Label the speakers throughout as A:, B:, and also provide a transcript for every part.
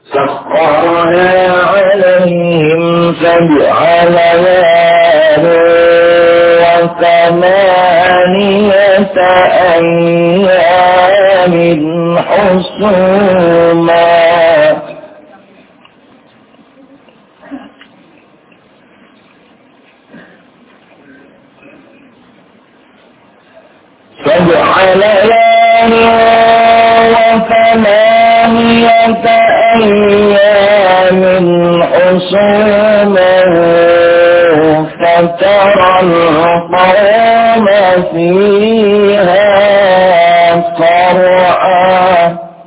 A: سخرها عليهم 7 ليال و8 أيام حسوما أيام حسوما فترى القوم فيها صرعا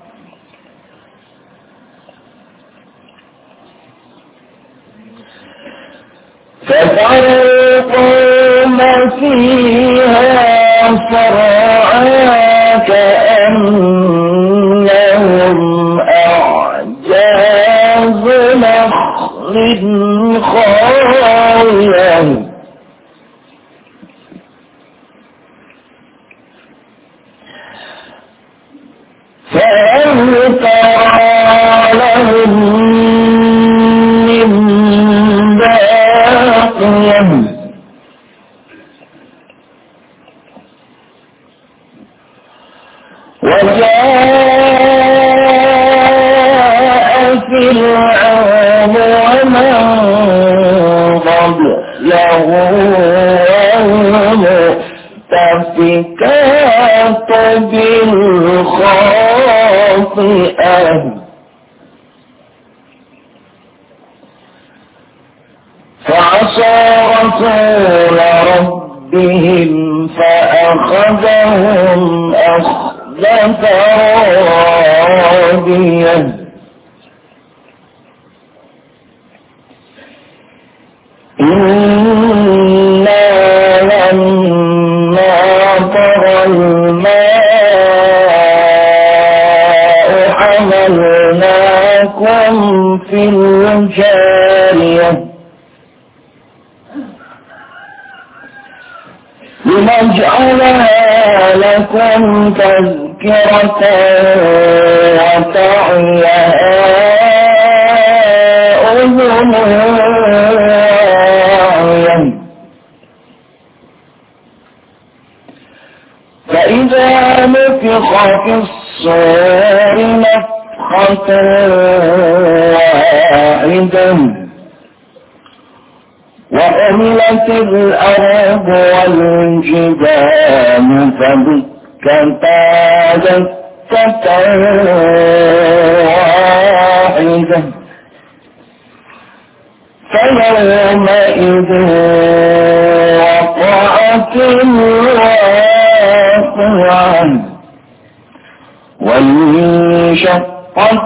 A: كأنهم أعجاز نخل خاوية فهل ترى لهم من باقية وجاء فرعون ومن قبله والمؤتفكات بالخاطئة فعصى رسول ربهم فأخذهم أخذة رابية إنا لما طغى الماء حملناكم في الجارية لنجعلها لكم تذكرة وتعيها أذن واعية فإذا نفخ في الصور نفخة واحدة وحملت الأرض والجبال فدكتا دكة واحدة فيومئذ وقعت الواقعة وانشقت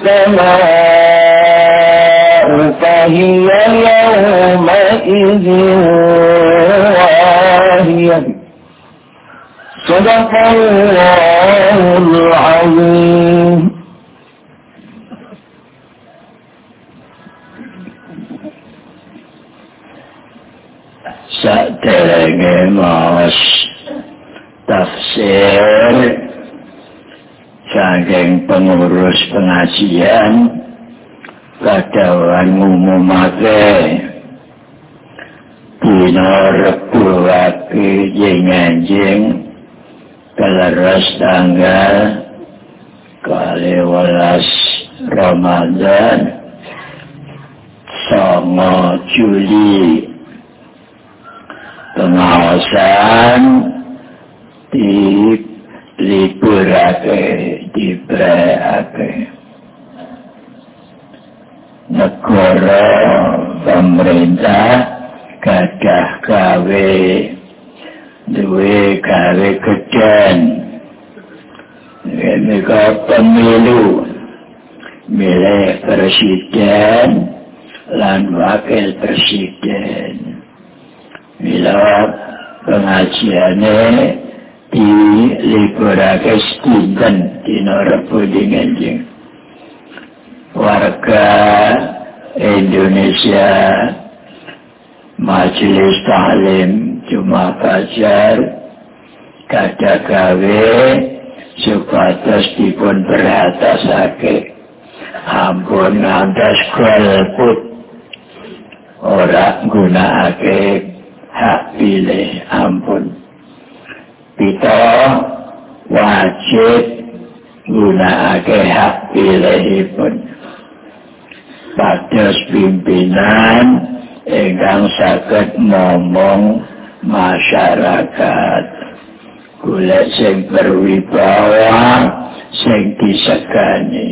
A: السماء فهي يومئذ واهية صدق الله العظيم. Saderenge maos tafsir saking pengurus pengajian kadhawan ngumumake dina Rebo Wage Enjing keleres tanggal 12 Ramadan 9 Juli pengawasan diliburake diberake negara pemerintah gadah gawe duwe gawe gedhen menika pemilu milih presiden lan wakil presiden. Mila pengajiane diliburake dinten dina Rebo Enjing. Warga Indonesia Majelis Taklim Jumat Fajar gadah gawe supados dipun beratasake ampun ngantos golput ora gunakake hak pilih ampun kita wajib gunakake hak pilihipun pados pimpinan ingkang saged ngomong masyarakat golek sing berwibawa sing disegani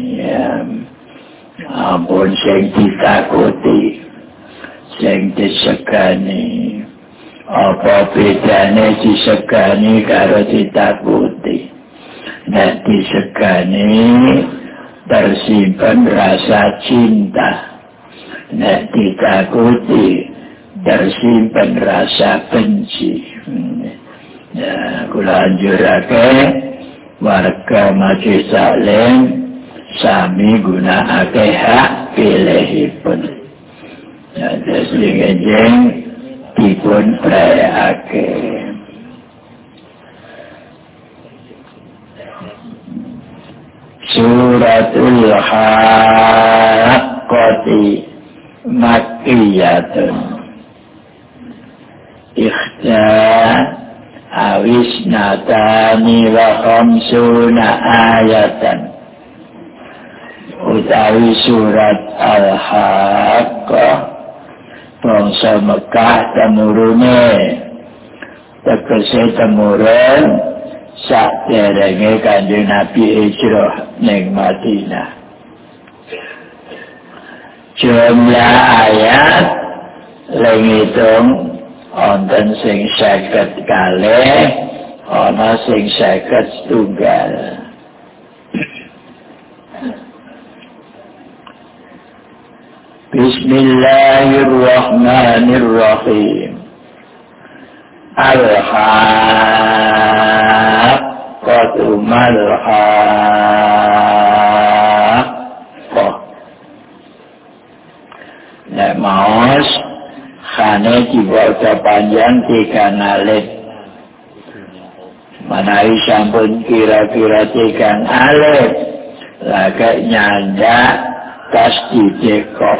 A: ampun sing ditakuti sing disegani apa bedane disegani karo ditakuti nek disegani tersimpan rasa cinta nek ditakuti tersimpan rasa benci ya kula anjurake warga Majelis Taklim sami gunakake hak pilihipun ya sing dipun prayake Suratul Haqqati Makkiyatun Ikhta awisnatani wa khamsuna ayatan utawi surat Al-Haqqah bangsa Mekah temurune tegese temurun saderenge Kanjeng Nabi hijrah ning Madinah. Jumlah ayat lengitung wonten sing 50 kalih ana sing 50 setunggal. Bismillahirrahmanirrahim. Al-Haqqatu mal-Haqqah. Nek maos khane dibaca panjang 3 alif. Manai sampun kira-kira 3 alif. Lagak nyandak tasdid qaf.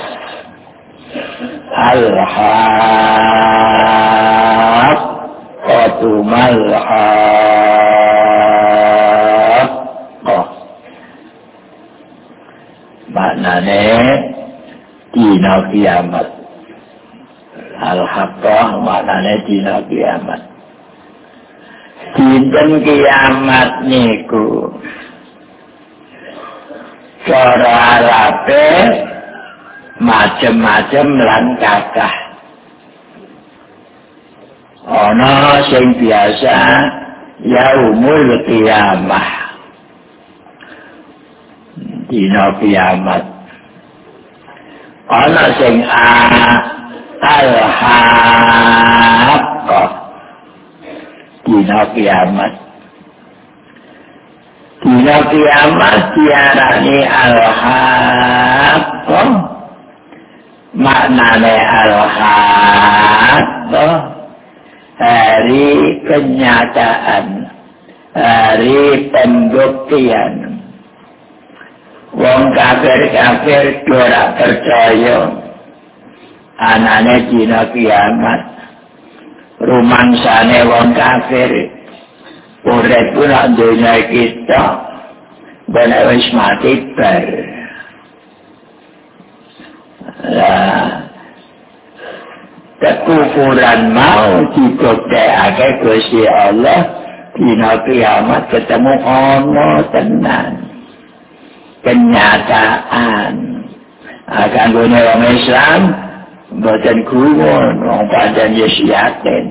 A: Al-Haqqatu mal-Haqqah. Maknane dina kiamat. Al-Haqqah maknane dina kiamat. Dinten kiamat niku cara Arabe macem-macem lan kakah. Ana sing biasa yaumul qiyamah. Dina kiamat. Ana sing Al-Haqqah. Dina kiamat. Dina kiamat diarani Al-Haqqah. Maknane Al-Haqqah hari kenyataan, hari pembuktian. Wong kafir-kafir ora percaya anane dina kiamat. Rumangsane wong kafir urip ora dunya kita bener wis mati bar. Kekufuran mau dibuktekake Gusti Allah dina kiamat ketemu ono tenan kenyataan akan gune wong Islam boten gumun wong pancen yes yakin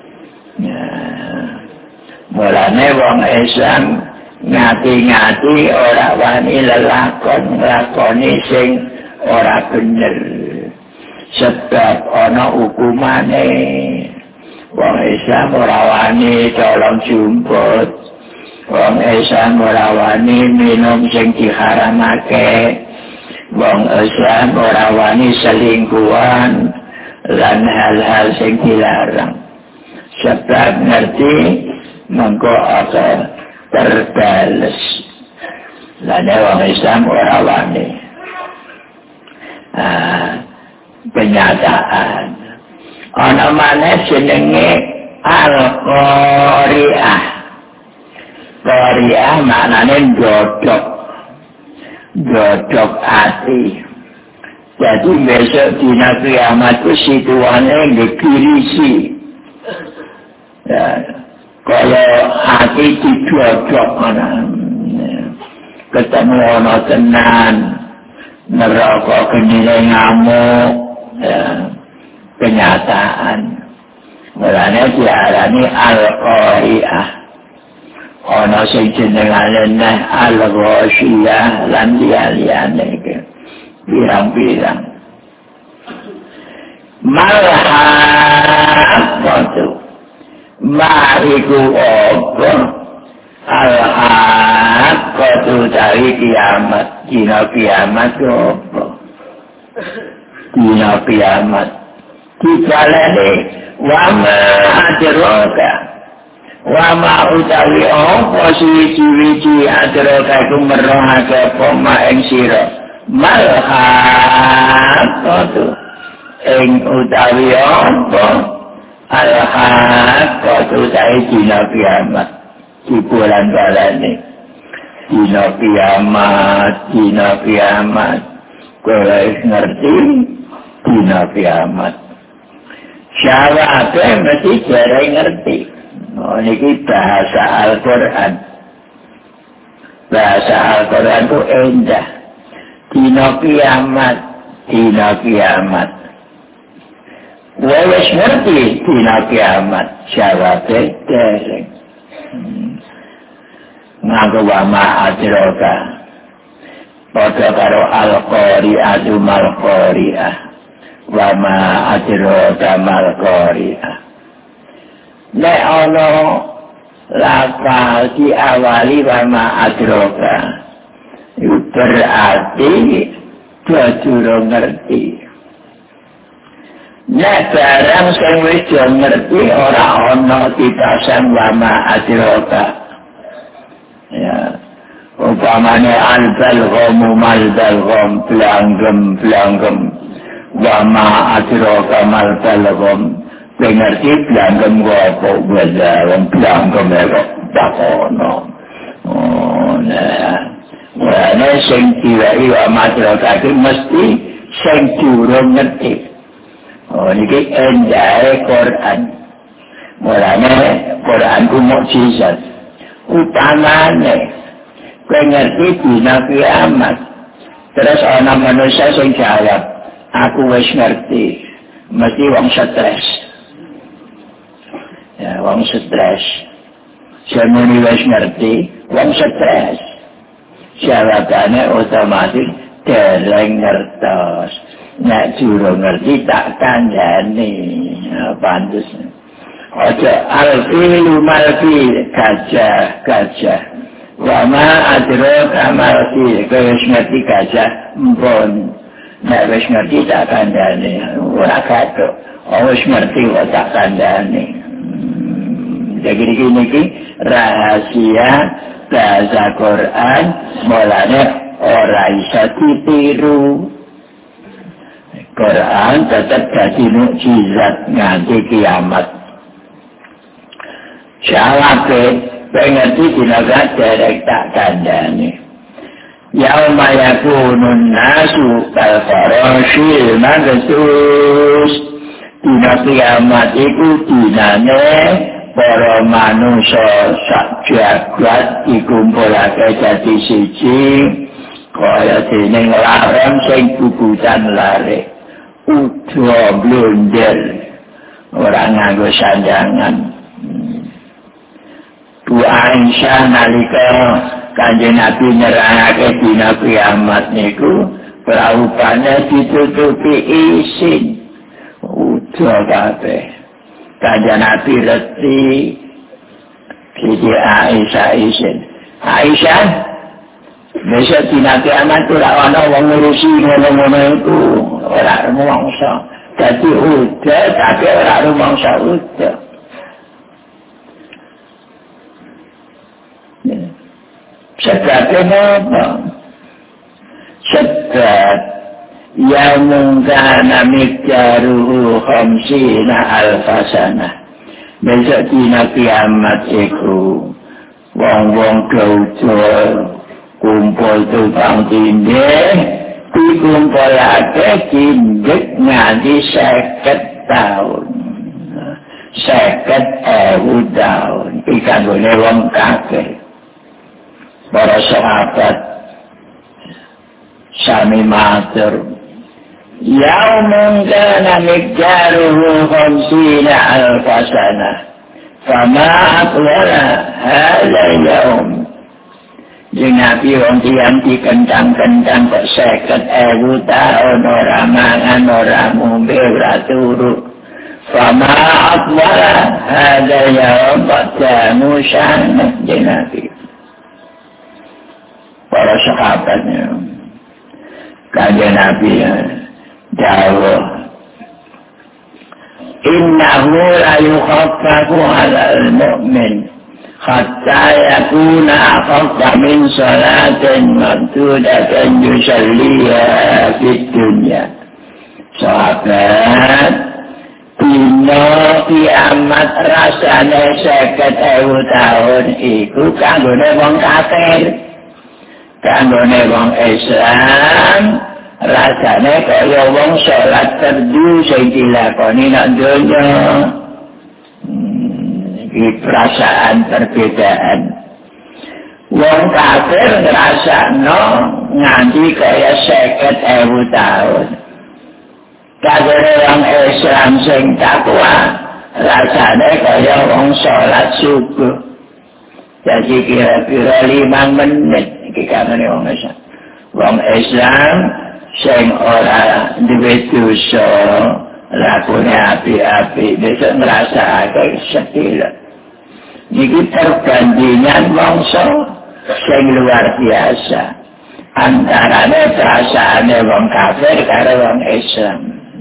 A: mulane wong Islam ngati-ngati ora wani lelakon nglakoni sing ora bener sebab ana hukumane wong Islam ora wani colong jumput wong Islam ora wani minum sing diharamake wong Islam ora wani selingkuhan lan hal-hal sing dilarang sebab ngerti mengko akan terbales Mulane wong Islam ora wani kenyataan. Ana maneh jenenge al-qari'ah. Qari'ah maknane godhog ati. Jadi besok dina kiamat itu situane ngekirisi. Ya, kalau hati didodok mana, ketemu ana tenan, neraka genine ngamuk, ya, kenyataan. Mulane diarani al-qari'ah. Ana sing jenengane al-ghasyiyah lan liyane iki. Pirang-pirang. Malhaqqatu. Mariku apa? Al-haqqatu dari kiamat. Dina kiamat apa? Dina kiamat. Dibaleni wama adraka. Wama utawi apa suwi-suwi adraka iku merohake apa ing sira. Malhaqqatu ing utawi apa al-haqqatu dari dina kiamat di bulan balane dina kiamat kowe ngerti dina kiamat syaratnya mesti jarang ngerti. Ini bahasa Al-Quran itu indah. Dina kiamat. Wes ngerti dina kiamat syaratnya dereng. Nganggo wama adraka. Padha karo al-qari'atu mal-qari'ah. Wama adraka mal-qari'ah. Nek ana lafal diawali wama adraka. Itu berarti durung ngerti. Nek barang sing wis ngerti ora ana dipasang wama adraka. Ya. Umpamane al-balghamu mal-balgham blanggem wama adraka mal-balgham. Ngerti blanggem apa wae blanggem kok takono. Oh, nah. Mulane sing diwai madrasah iki mesti sing durung ngerti. Oh niki endahe Quran. Mulane Quran ku mukjizat. Utamane kowe ngerti dina kiamat. Terus ana manusia sing jawab, aku wis ngerti. Mesti wong stres. Ya, wong stres. Semene wis ngerti, wong stres. Jawabannya otomatis dereng ngertos. Nek durung ngerti tak kandhani. Pantes. Aja al-filu mal-fil gajah. Wa ma adraka mal-fil. Kowe wis ngerti gajah mpun. Nek wis ngerti tak kandhani. Ora kathok. Wis ngerti kok tak kandhani. Jadi niki rahasia bahasa Quran mulane ora iso ditiru. Quran tetap jadi mukjizat nganti kiamat. Syaratnya pengerti dinaga derek tak kandhani. Yauma yakunun nasu kal farasyil mabthus. Dina kiamat iku dinane para manusia sak jagat dikumpulake dadi siji kaya dene larang sing bubutan lare uga blonjer ora nganggo sandangan. Bu Aisyah nalika Kanjeng Nabi nyerahake dina kiamat niku praupane ditutupi isin uga kabeh. Kanjeng Nabi reti Siti Aisyah isin. Aisyah, besok dina kiamat ora ana wong ngurusi ngono-ngono iku, ora rumangsa. Dadi udah tapi ora rumangsa udah. sebabnya apa? Sebab yang kana mikdaruhu khamsina alfasana. Besok dina kiamat iku wong-wong gaudol kumpul tukang tindih dikumpulake tindih nganti 50 tahun. 50.000 tahun. Ikan boleh wong kafir. Para sahabat sami matur. Yaumun kana mikdaruhu khamsina alfasana. Fama aqwala hadha yaum. Jeung Nabi wong tiyang dikentang-kentang kok 50.000 tahun ora mangan, ora ngombe, ora turu. Fama aqwala hadha yaum qadamu syana jeung Nabi. Para sahabatnya kanjeng Nabi dawuh innahu la yukhaffafu 'alal mu'min hatta yakuna aqalla min salatin maktudatin yusalliha fid dunya. Sahabat dina kiamat rasane 50.000 tahun iku kanggone wong kafir. Kanggone wong Islam rasane kaya wong salat fardu sing dilakoni nang donya. Iki perasaan perbedaan. Wong kafir ngrasakno nganti kaya 50.000 tahun. Kanggone wong Islam sing takwa rasane kaya wong salat subuh. Jadi kira-kira 5 menit iki kanggone wong Islam. Wong Islam sing ora duwe dosa lakune api-api besok ngrasakake sedih. Niki perbandingan mangsa sing luar biasa antarane perasaane wong kafir karo wong Islam.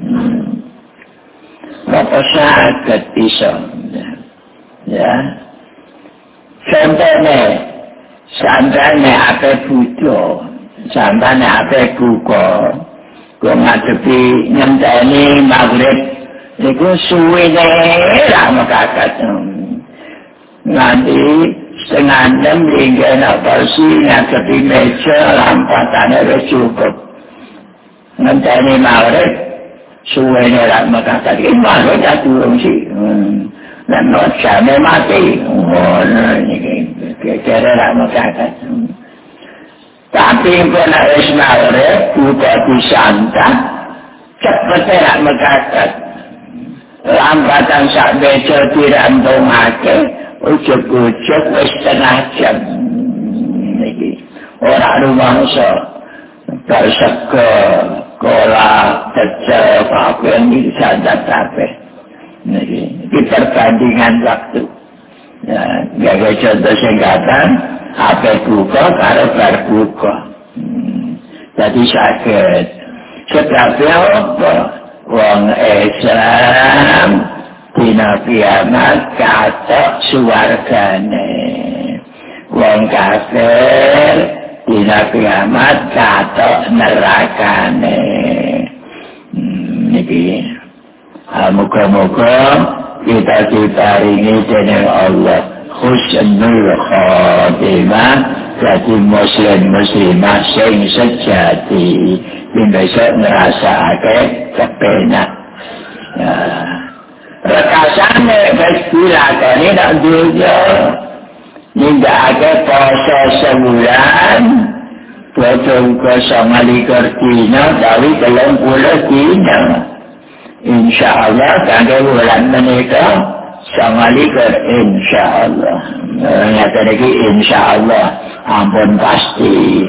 A: Apa saged iso ya contohnya sampeyan ape Buddha sampeyan ape buka kok ngadepi nyenteni maghrib niku suwene ra mekakat nganti setengah 6 hingga kursi ngadepi meja lampatane wis cukup nyenteni maghrib suwene ra mekakat iki maghrib ya durung sih dan nocane mati iki kira ra mekakat. Tapi kena Ismail buka disantap cepet tak mekakat. Lambatan sak bejo dirantungake ujug-ujug wis setengah jam. Niki ora rumangsa bersego kola pecel kabeh iki sandat kabeh. Niki perbandingan waktu. Ya, gawe contoh singkatan apa buka karo bar buka. Jadi sakit. Sebabnya apa? Wong Islam dina kiamat katok suwargane. Wong kafir dina kiamat katok nerakane. Niki muga-muga kita diparingi dening Allah husnul khatimah jadi muslim-muslimah sing sejati yang besok ngerasake kepenak rekasane wis dilakoni nang dunya nindakake poso sebulan bodo samalikur dina dari 30 dina insyaallah kangge bulan menika samalikur insyaallah nyata lagi insyaallah ampun pasti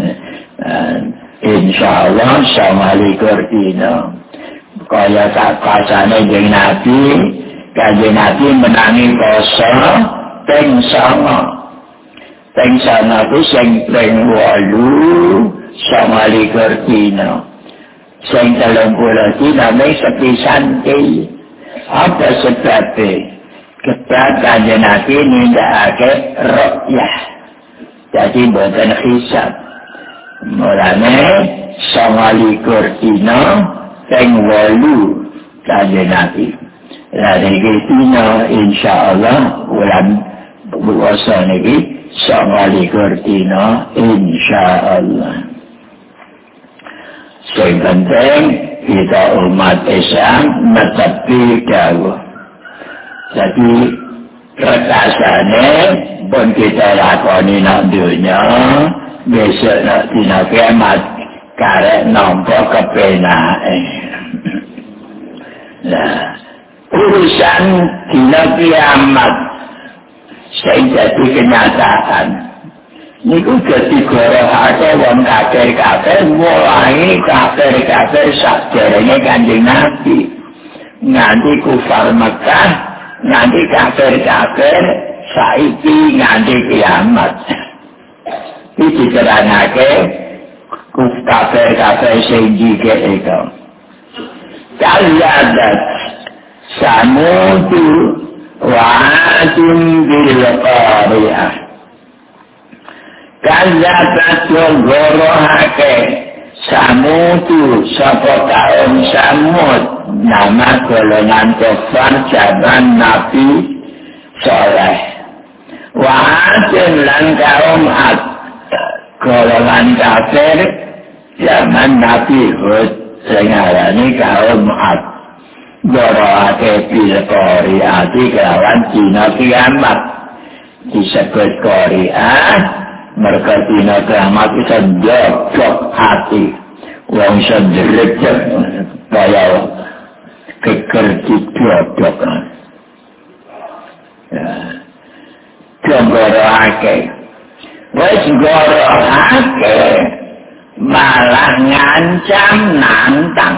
A: insyaallah samalikur dina kaya tak pasane jeung Nabi kanjeng Nabi menangi poso ping 9 ping 9 ku sing ping 8 samalikur dina sing 30 dina mek sepisan iki apa sebabnya? Ketika Nabi nindakake ru'yah Jadi boten hisab. Mulane 29 dina ping 8 kanjeng Nabi. Lah niki dina insyaallah bulan puasa niki 29 dina insyaallah. Sing penting kita umat Islam netepi dawuh. Jadi rekasane pun kita lakoni nang dunya, besok nak dina kiamat karek nampa kepenake. Nah, urusan dina kiamat sing dadi kenyataan. Niku dadi gorohake wong kafir-kafir, mulai kafir-kafir sakderenge Kanjeng Nabi. Nganti kufar Mekah, nganti kafir-kafir saiki nganti kiamat. Iki diterangake kafir-kafir sing dikek itu. Kaliadat samudu wa'atum bil qariyah. Kaliadat gorohake samudu sapa kaum Samud, nama golongan kafir zaman Nabi Saleh. Wa'atum lan kaum Ad, golongan kafir zaman Nabi Hud, sing arane kaum Ad. Gorohake bil qariyati kelawan dina kiamat. Disebut qariyah mereka dina kiamat bisa jogok hati. Wong bisa derejek kaya keker didodok. Gorohake. Wis gorohake malah ngancam nantang.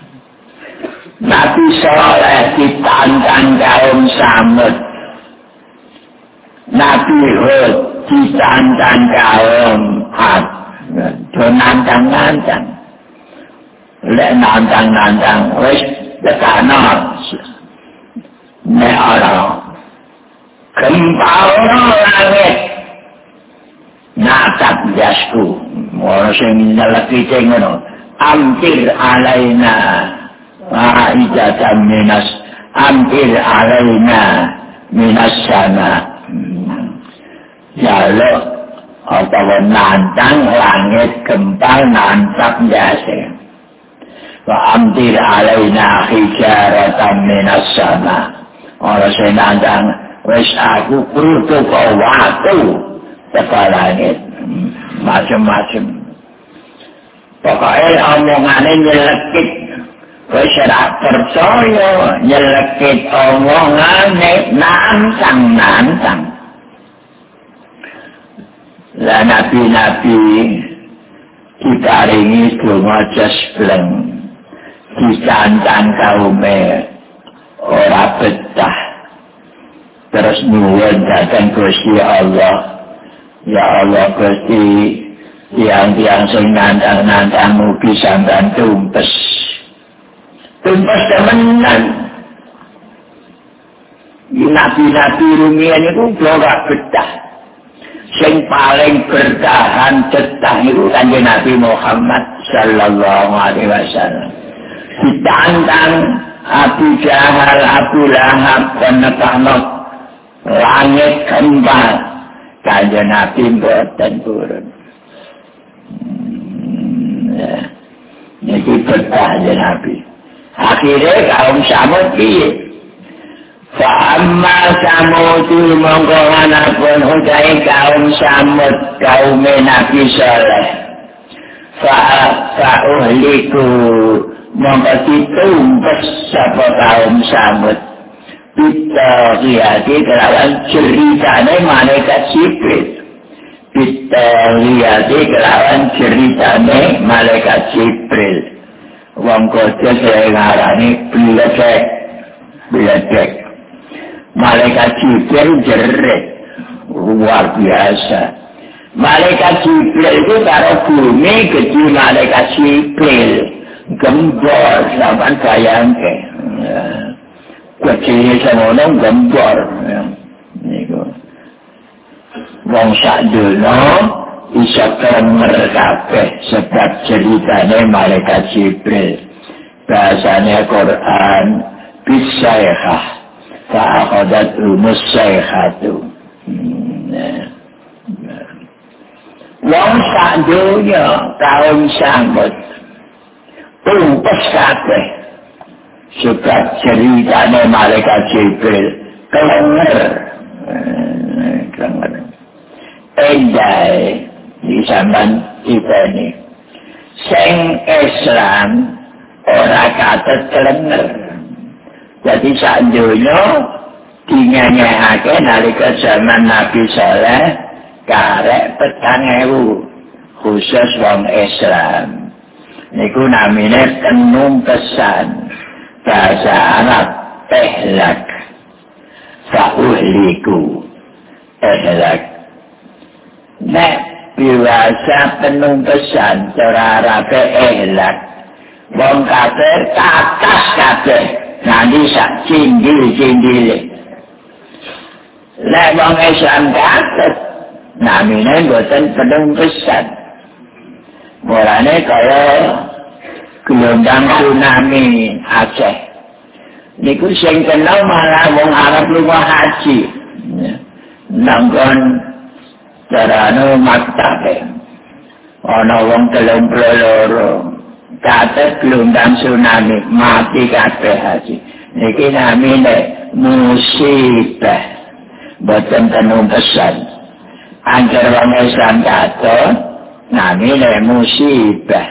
A: Nabi Saleh ditantang kaum Samud. Nabi Hud ditantang kaum Ad. Nantang-nantang. Lek nantang-nantang wis tekana. Nek ana gempa langit natap jasku. Ora sing nyeleki ngono. Ampir alaina ijatan minas ampir alaina minas sana. Jalo atau nantang langit gempa nantap jase. Wa ampir alaina hijaratan minas sana. Ora sing nantang wis aku krutu kok watu teka langit. Macam-macam. Pokoknya omongannya nyelekit. Wis ora percaya nyelekit omongane nantang-nantang. Lah nabi-nabi diparingi donga jesbleng, ditantang kaume ora betah. Terus nyuwun dhateng Gusti Allah. Ya Allah Gusti, tiang-tiang sing nantang-nantang mugi sampeyan tumpes. Tumpes temenan. Nabi-nabi rumiyin itu ora betah. Sing paling bertahan tetah itu Kanjeng Nabi Muhammad sallallahu alaihi wasallam. Ditantang Abu Jahal, Abu Lahab, penekano langit gempa. Kanjeng Nabi mboten turun. Ini betah Kanjeng Nabi. Akhirnya kaum Samud piye? Fa'amma Samudu mongkonganapun utai kaum Samud kaum Nabi Saleh. Fa'uhliku mongkotitumpes sapa kaum Samud. Bitawiyati kelawan ceritane malaikat Jibril. Bitawiyati kelawan ceritane malaikat Jibril. Wong kodo saya ngarani biledek. Malaikat Jibril jerit. Luar biasa. Malaikat Jibril itu karo bumi gede malaikat Jibril. Gembor sampean bayangke. Kecilnya semono gembor. Niku. wong sadonya bisa klenger kabeh sebab ceritane malaikat Jibril. Bahasanya Quran bisaihah fa'akhadat umus saihatu. Wong sadonya kaum sambut tumpes kabeh sebab ceritane malaikat Jibril klenger. Endai di zaman kita ini sing Islam ora katut klenger. Jadi sak donya dinyanyekake nalika zaman Nabi Saleh karek 4.000 khusus wong Islam. Niku namine penumpesan bahasa Arab ihlak fa'uhliku ihlak. Nek biasa penumpesan cara Arab ihlak wong kafir katas kabeh nanti sak cindil-cindile. Nek wong Islam katut namine boten penumpesan. Mulane kaya gelombang tsunami Aceh. Niku sing kenal malah wong Arab lunga haji. Nanggon carane maktabe. Ana wong 32 katut gelombang tsunami mati kabeh haji. Niki namine musibah. Boten penumpesan. Angger wong Islam katut namine musibah.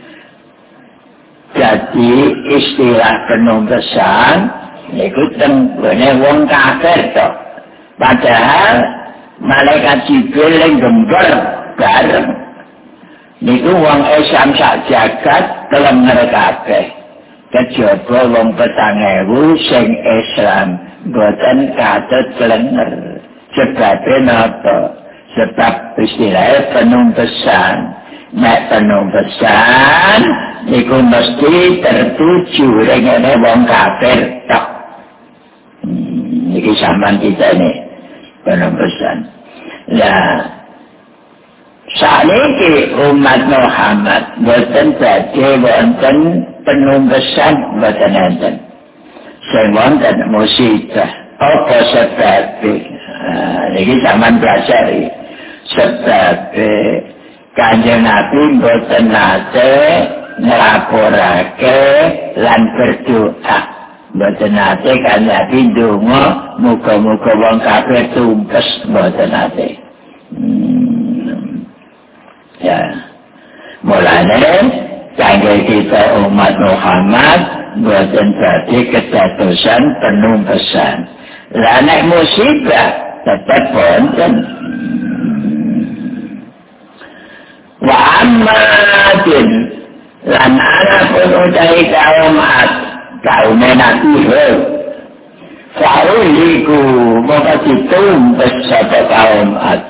A: Jadi istilah penumpesan itu tenggone wong kafir toh. Padahal malaikat Jibril yang gembor bareng. Niku wong Islam sak jagat klenger kabeh. Kejaba wong 4.000 sing Islam boten katut klenger. Sebabnya napa? Sebab istilahnya penumpesan. Nek penumpesan niku mesti tertuju rene wong kafir tok. Niki zaman kita ini penumpesan. Lah saiki umat Muhammad boten badhe wonten penumpesan boten enten. Sing wonten musibah apa sebab niki zaman belajar sebab Kanjeng Nabi mboten nate nglaporake lan berdoa. Mboten nate Kanjeng Nabi ndonga muga-muga wong kafir tumpes mboten nate. Ya. Mulane kangge kita umat Muhammad mboten dadi kedadosan penumpesan. Lah nek musibah tetep wonten. Wa ammatin lan ana pun utai kaum Nabi Hud fa'uliku maka ditumpes sapa kaum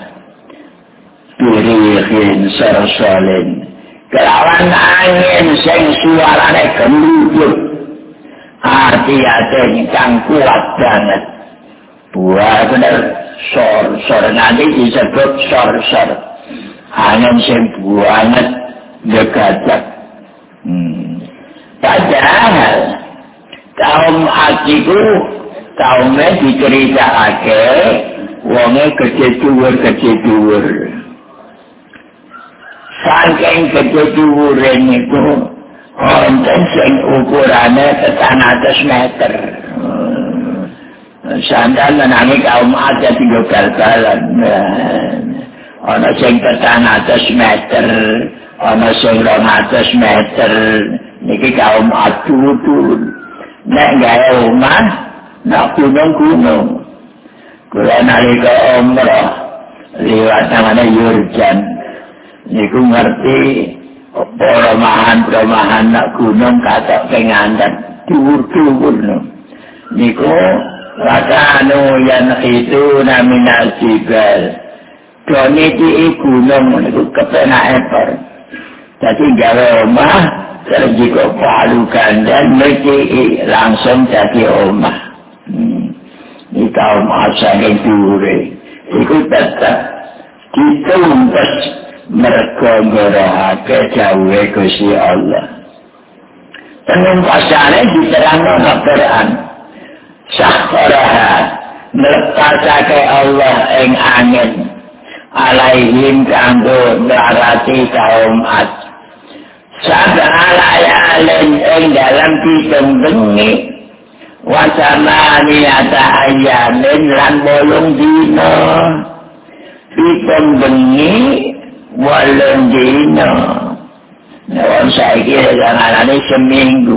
A: birihin sarsalin kelawan angin sing suarane gemuduk hati-hati kang kuat banget buah bener sor nanti disebut sor angin sing banget gegajak. Padahal kaum Ad iku kaume diceritakake wonge gede dhuwur. Saking gede dhuwure niku wonten sing ukurane 400 meter. Sandal menangi kaum Ad tiga bal-balan. Ana sing 400 meter, ana sing 200 meter, niki kaum Ad-Tur. Nek gawe omah, nak gunung-gunung. Kula nalika umrah liwat namanya Yordan. Niku ngerti perumahan nak gunung katok pengandan dhuwur-dhuwur. Niku wakanu yang itu namina jibal. Doni di gunung itu kepenak ekor. Jadi gawe omah terjiko palu gandan mesti langsung jadi omah. Ini kaum asal yang dure. Itu tetap ditumpes mergo ngorohake dawuhe Gusti Allah. Penumpasane diterangno nang Quran. Sakharaha melepasake Allah ing angin alaihim kanggo nglarati kaum Ad. Sabalayalin ing dalam pitung bengi wacana niata ayamin lan 8 dina. Pitung bengi 8 dina. Nah, saiki janganane seminggu.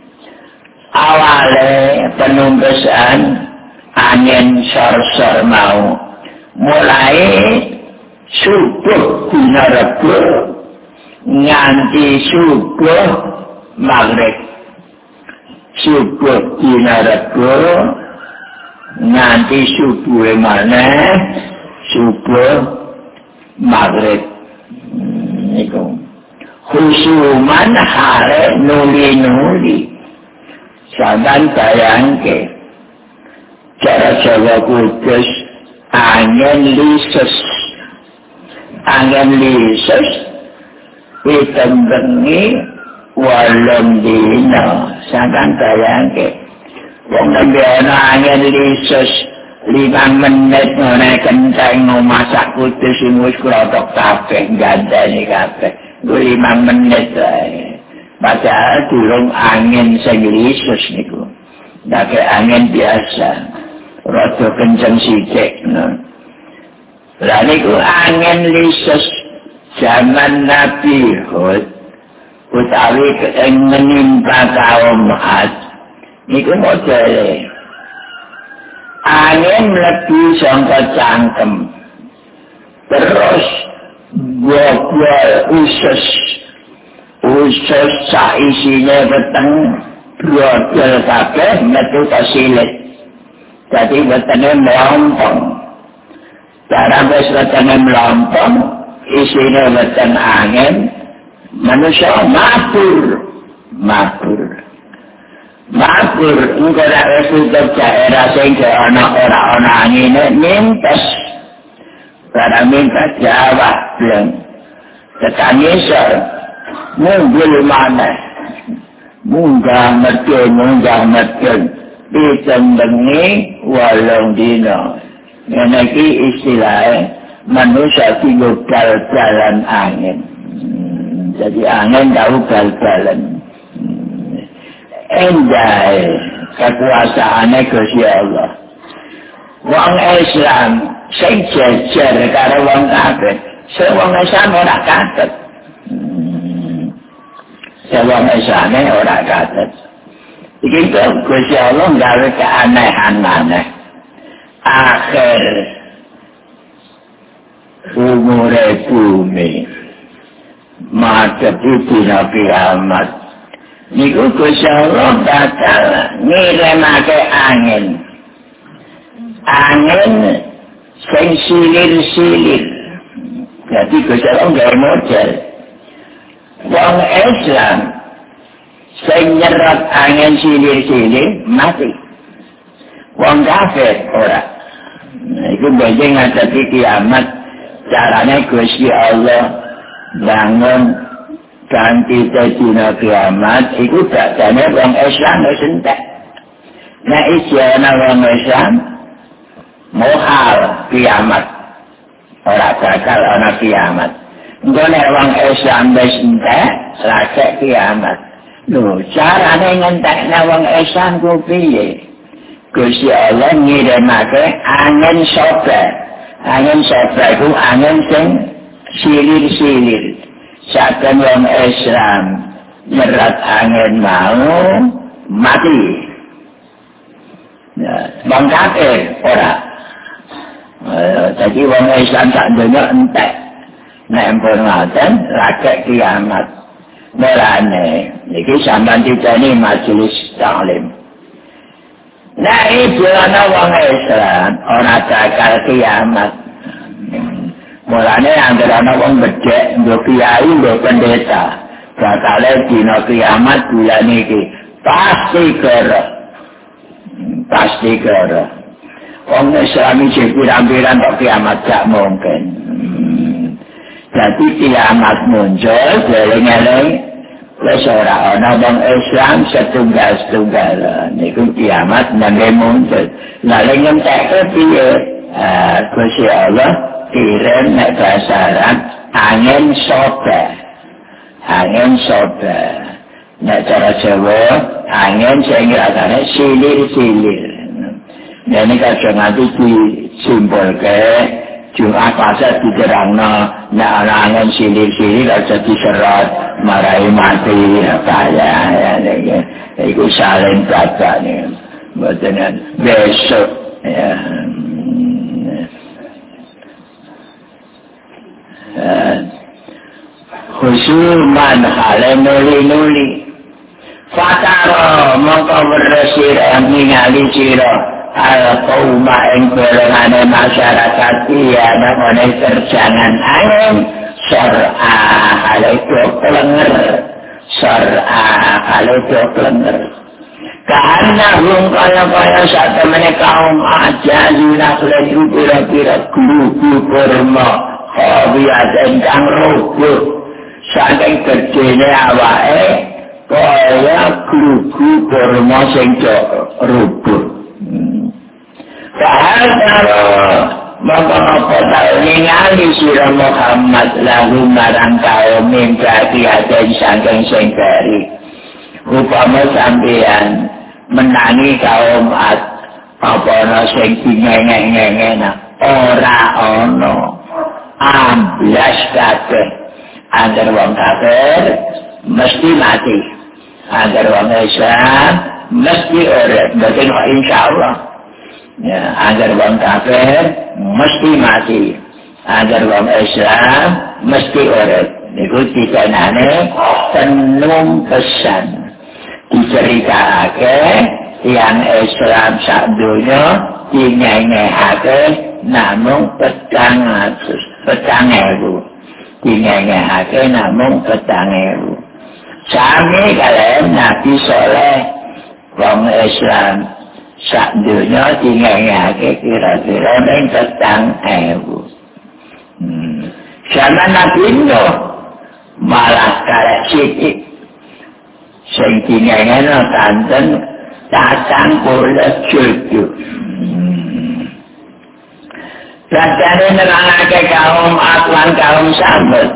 A: Awale penumpesan angin sor-sor mau mulai subuh dina Rebo nganti subuh Maghrib. Subuh dina Rebo nganti subuh maneh subuh Maghrib. Niku khusuman hare nuli-nuli. Sampeyan bayangke cara Jawa Kudus angin lises pitung bengi 8 dina. Sampeyan bayangke wong nembe ana angin lises 5 menit ngene kenteng masak Kudus wis krotok kabeh gandane kabeh 5 menit ae. Padahal durung angin sing lisus niku. Dake angin biasa. Rada kenceng sithik. Lah niku angin lisus zaman Nabi Hud utawi menimpa kaum Ad. Niku modele. Angin mlebu saka cangkem. Terus gobol usus saisinya weteng brodol kabeh metu ka silit. Dadi wetenge mlompong. Barang wis wetenge mlompong, isine weteng angin, manusia mabur. Engko nek wis tutup daerah sing ora ana angine mintes. Barang mintes Jawa bleng. Tekan isor munggul maneh. Munggah medun. Pitung bengi 8 dina. Ngene iki istilahe manusia tinggal jalan angin. Jadi angin tahu bal-balan. Endah kekuasaane Gusti Allah. Wong Islam sing jejer karo wong kafir, sing wong Islam ora katut. Wong Islam ora katut. Iki Gusti Allah gawe keanehan maneh. Akhir umure bumi madhep dina kiamat. Niku Gusti Allah bakal ngirimake angin sing silir-silir. Jadi Gusti Allah gawe model. Wong Islam sing nyerap angin silir-silir mati. Wong kafir ora. Iku benjing ngadepi kiamat. Carane Gusti Allah bangun ganti dina kiamat iku dadane wong Islam wis entek. Nek iki ana wong Islam mohal kiamat. Ora bakal ana kiamat. Engko nek wong Islam wis entek, lagi kiamat. Lho, carane ngentekne wong Islam ku piye? Gusti Allah ngirimake angin sober. Angin sober itu angin sing silir-silir. Saben wong Islam nyerat angin mau mati. Wong kafir ora. Jadi wong Islam sak donya entek. Nek pun ngoten lagi kiamat. Mulane iki sampeyan diteni majelis taklim. Nah itu ana wong Islam ora bakal kiamat. Mulane anggere ana wong bedhek nggo kiai nggo pendeta, bakal dina kiamat bulan iki pasti gara. Wong Islam iki pirang-pirang kok kiamat gak mungkin. Jadi kiamat muncul, geleng-geleng, wis ora ana wong Islam setunggal-setunggal. Niku kiamat nangge muncul. Lah ngentekke piye? Gusti Allah kirim nek basaran angin soba. Angin soba. Nek cara Jawa angin sing rasane silir-silir. Ini kadang nanti disimbolke Jumat pasar diterangno nek ana angin silir-silir aja diserot marai mati kaya ya iku saling dadane mboten besok ya khusuman hale nuli-nuli fataro mongko bersir ningali sira al-qawma ing golongane masyarakat iya namanya terjangan angin sor'a haliku kelenger sor'a haliku kelenger karena kaya saat temennya kaum aja yunakleju kira-kira guru kurma khawiyat engkang rubuh saking gedene awake kaya guru kurma sing rubuh Fahadaro maka ningali sira Muhammad lahu marang kaum mimpi aden saking sing bari upama sampeyan menangi kaum apa ana sing dingeng-ngengena ora ana amblas kabeh anger wong kafir mesti mati anger wong Islam mesti urip dadi insyaallah ya, agar wong kafir mesti mati, agar wong Islam mesti urip. Niku dikenane tenung pesan. Diceritakake yang Islam sak donya dinengehake namung 400.000. Dinengehake namung 400.000. Sami kalian Nabi Soleh wong Islam sak dunia tinggalnya kira-kira yang 4.000. Zaman Nabi Nuh malah karek sidik. Sing tinggalnya tanten 80 Dadane nerangake kaum Atlan kaum Samud.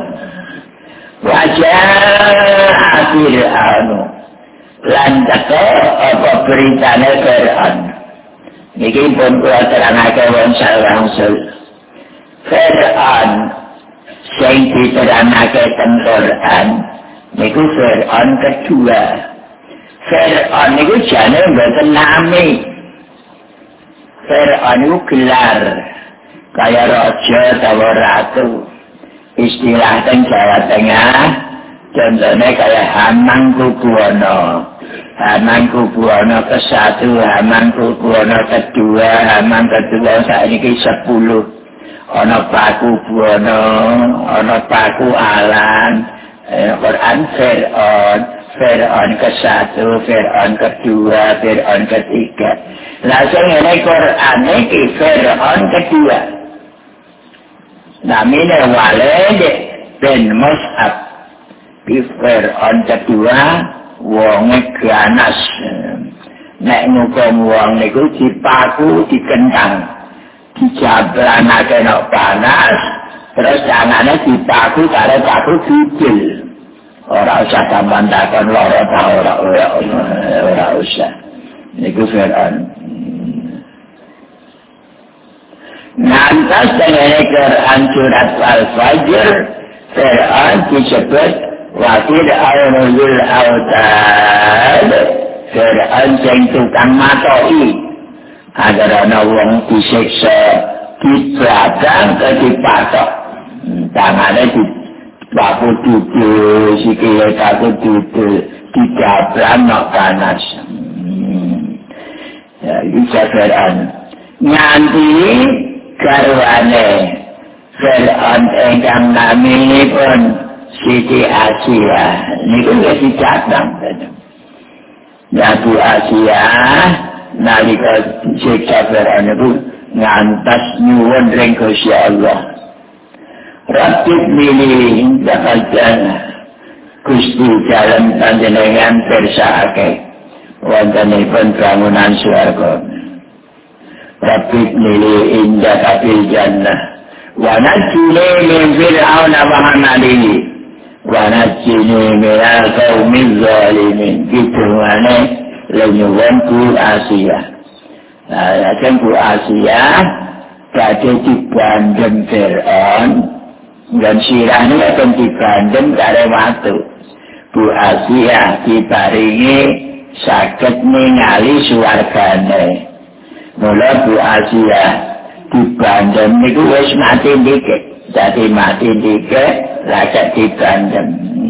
A: Wajah Fir'aun. Lan teko apa beritane Fir'aun. Niki pun kula terangake wong langsung. Fir'aun sing diterangake teng Quran niku Fir'aun kedua. Fir'aun niku jane mboten nami. Fir'aun niku gelar kaya raja utawa ratu. Istilah teng Jawa Tengah contohnya kayak Hamangkubuwono. Hamangkubuwono ke-1, Hamangkubuwono ke-2, Hamang kedua saiki 10. Ana Paku Buwono, ana Paku Alan, Quran Fir'aun, Fir'aun ke-1, Fir'aun ke-2, Fir'aun ke-3. Lah sing ngene Quran iki Fir'aun ke-2. Namine Walid bin Mus'ab. Fir'aun kedua wonge ganas. Nek ngukum wong niku dipaku dikentang. Dijablanake nek panas, terus jangane dipaku karo paku gigil. Ora usah sampean takon lara ta ora usah. Niku Fir'aun. Nanti dengan Quran surat Al-Fajr, Fir'aun disebut Wakil Aunul Autad. Fir'aun yang tukang matoi. Agar ada orang disiksa, dibadang ke dipatok. Tangannya dipaku duduk, sikile paku duduk, digablang nak panas. Ya, itu Fir'aun. Nganti garwane Fir'aun ingkang naminipun Siti Asia niku wis dicatang Nabi Asia nalika siksa Fir'aun niku ngantos nyuwun ring Gusti Allah Rapid milih dapatkan Gusti dalam panjenengan bersake wontenipun bangunan swarga. Rapid milih indah kabil jannah wa najjini min fir'aun wa hamalihi wa najjini minal qaumiz zalimin. Gitu lenyuwun Bu Asia. Lajeng Bu Asia badhe dibandem Fir'aun dan sirahnya akan dibandem karo watu. Bu Asia diparingi saged ningali swargane. Mula Bu Asia dibandem niku wis mati dikit. Dadi mati dikit lajeng dibandem.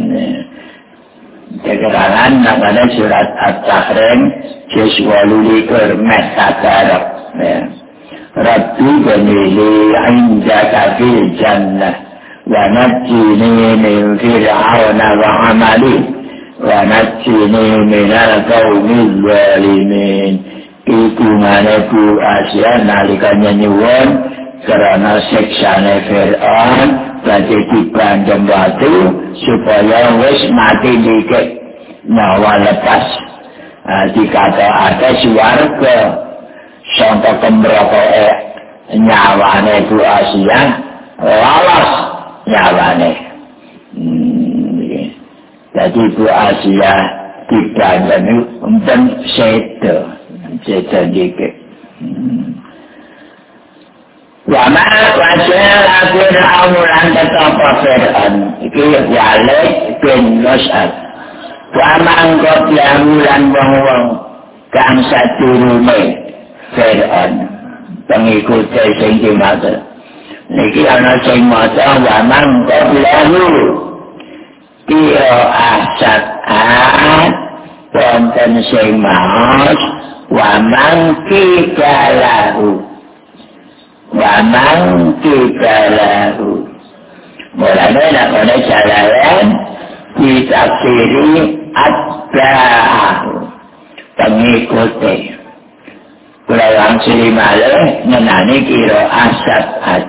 A: Keterangan namanya surat At-Tahrim juz 28 Tabarok. Rabbi banili indaka fil jannah wa najjini min fir'auna wa amali wa najjini minal qaumiz zalimin. Iku mana Bu Asia nalikannya nyuwun karena siksane Fir'aun badhe dibandem watu supaya wis mati dikit nyawa lepas. Dikata ada swarga sampai kemrokoke nyawane Bu Asia lolos nyawane. Jadi Bu Asia dibandem enten sedo dikit. Wama wajah Fir'aun lan tetapa Fir'aun iki Walid bin Mus'ab. Wamang qoblahu lan wong-wong kang sadurunge Fir'aun pengikute sing dimaksud. Niki ana sing maca wamang qoblahu kira asat wonten sing maos wamang kibalahu wamang kibalahu. Mulanya namanya jalanan ditafsiri atba'ahu pengikuti. Kulawang sili malih ngenani kira asat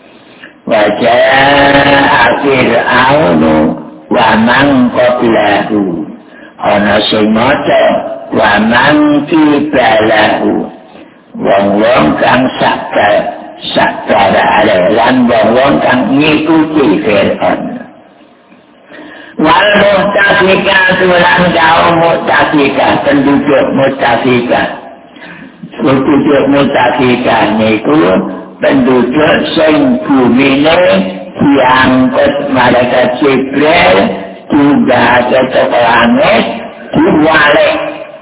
A: wajah Fir'aunu wamang qoblahu. Ana sing maca wamang kibalahu wong-wong kang sakara lan wong kang ngikuti Fir'aun. Wal mutafikah lan kaum mutafikah penduduk mutafikah. Penduduk mutafikah niku penduduk sing bumine diangkut malaikat Jibril juga ke langit diwalik.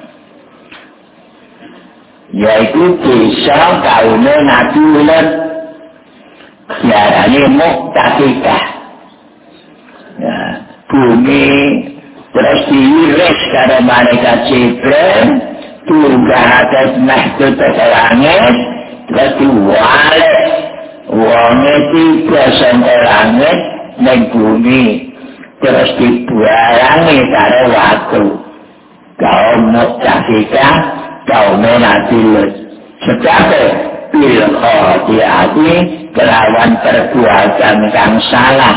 A: Yaitu desa kaum Nabi Lut diarani Muktafikah. Ya, bumi terus diiris karo malaikat Jibril tunggah mahkut ke langit terus diwalik. Wonge tiga sampai langit ning bumi terus dibuarangi karo watu. Kaum Muktafikah kaum Nabi Lut sebagai bilkhati'ati kelawan perbuatan kang salah.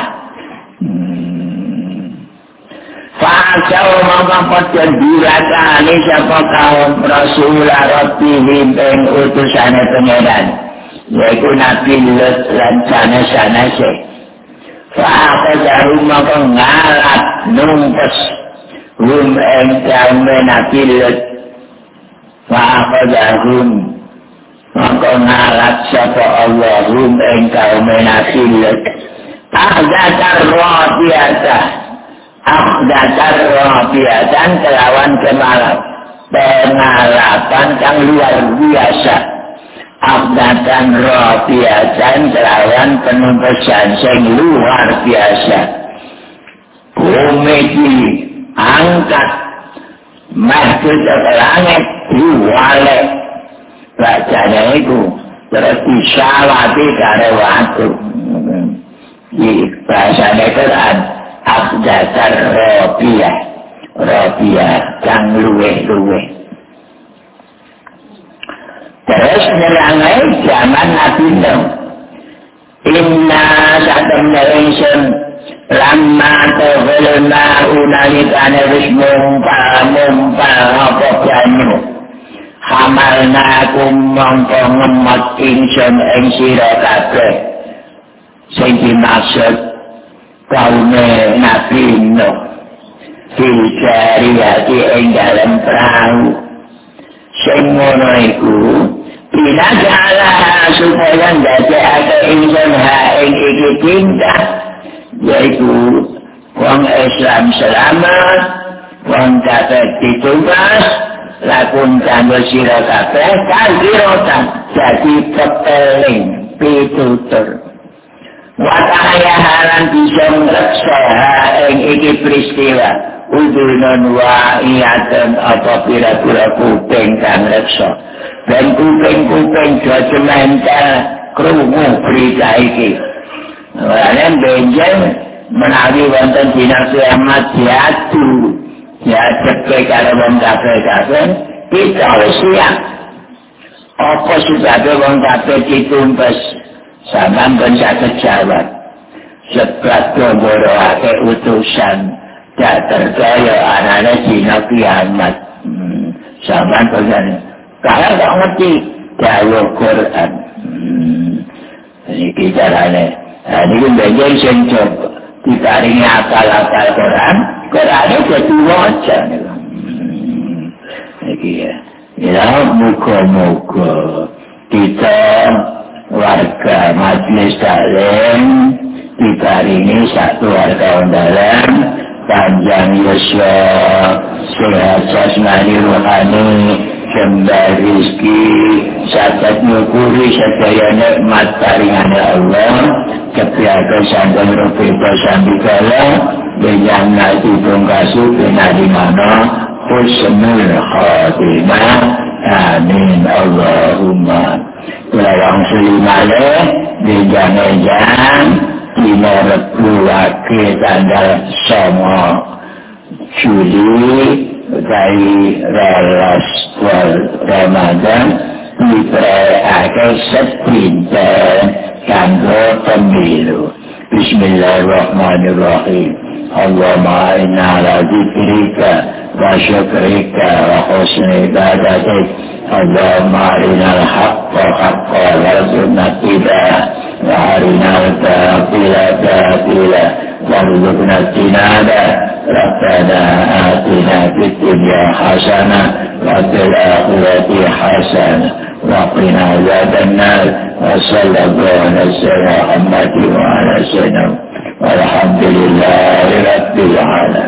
A: Fa'asau mengkapatkan dirakani siapa kaum Rasulullah Rabbihim yang utusannya pengedan yaitu Nabi Lut dan sana-sanase. Fa'asau mengalap numpes hum yang kaum Nabi Lut. Fa'asau mengalap siapa Allahum yang kaum Nabi Lut. Ahdatar rabiatah Ahdatar rabiatan kelawan kemalap pengalapan yang luar biasa. Ahdatar rabiatan kelawan penumpesan yang luar biasa. Bumi diangkat mahkut ke langit diwalik. Bacanya itu terus disyawati kare waktu. Di bahasanya Quran Abdasar Robiah kang luweh-luweh. Terus nyerangai zaman Nabi Nuh. Inna satamna ingsun lama tawalna unalikane wis mumpal apa banyu hamalna mongko ngemot ingsun ing sira kabeh sing dimaksud kaume Nabi Nuh Filjariyati ing dalem perahu sing ngono iku binajala supaya ndadekake ingsun ha ing iki tindak yaitu wong Islam selamat wong kafir ditumbas lakun kanggo sira kabeh kalbirotan dadi pepeling pitutur wataya halan bisa ngreksa ing iki peristiwa udunun wa iyatan apa pira-pira kuping kang reksa dan kuping-kuping jojo mental krungu berita iki lan benjeng menawi wonten dina kiamat diadep karo wong kafir kita wis siap apa sebab wong kafir ditumpes sampeyan ben saged jawab sebab ngoroake utusan tak percaya anane dina kiamat sampeyan ben kalau tak ngerti dawa Quran iki carane ini benjeng sing coba diparingi akal-akal Quran jadi wajar iki ya muga-muga kita warga Majelis Taklim diparingi satu warga undalan panjang yuswa sehat jasmani rohani jembar rizki sahabat nyukuri sedaya nikmat paringane Allah kebiaka sangkan rupita sambikala dengan nasi bungkasu binari mana husnul khatimah amin Allahumma lawang sulimale dijang-jang dina rebu wake tanggal 9 Juli dari relas Ramadan diperayake sepinten kanggo pemilu. Bismillahirrahmanirrahim. Allahumma inna ala dzikrika wa syukrika wa husni ibadatik. Allahumma arinal haqqa haqqa warzuqna ittiba'ah wa arinal batila batila warzuqna ijtinabah. Rabbana atina fid dunya hasanah wa fil akhirati hasanah wa qina adzabannar wa sallallahu alaihi wa ala sayyidina walhamdulillahi rabbil alamin.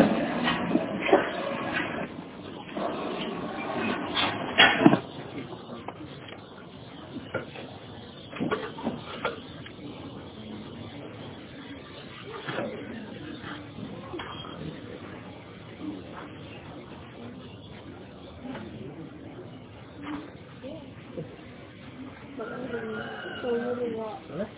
B: Boleh.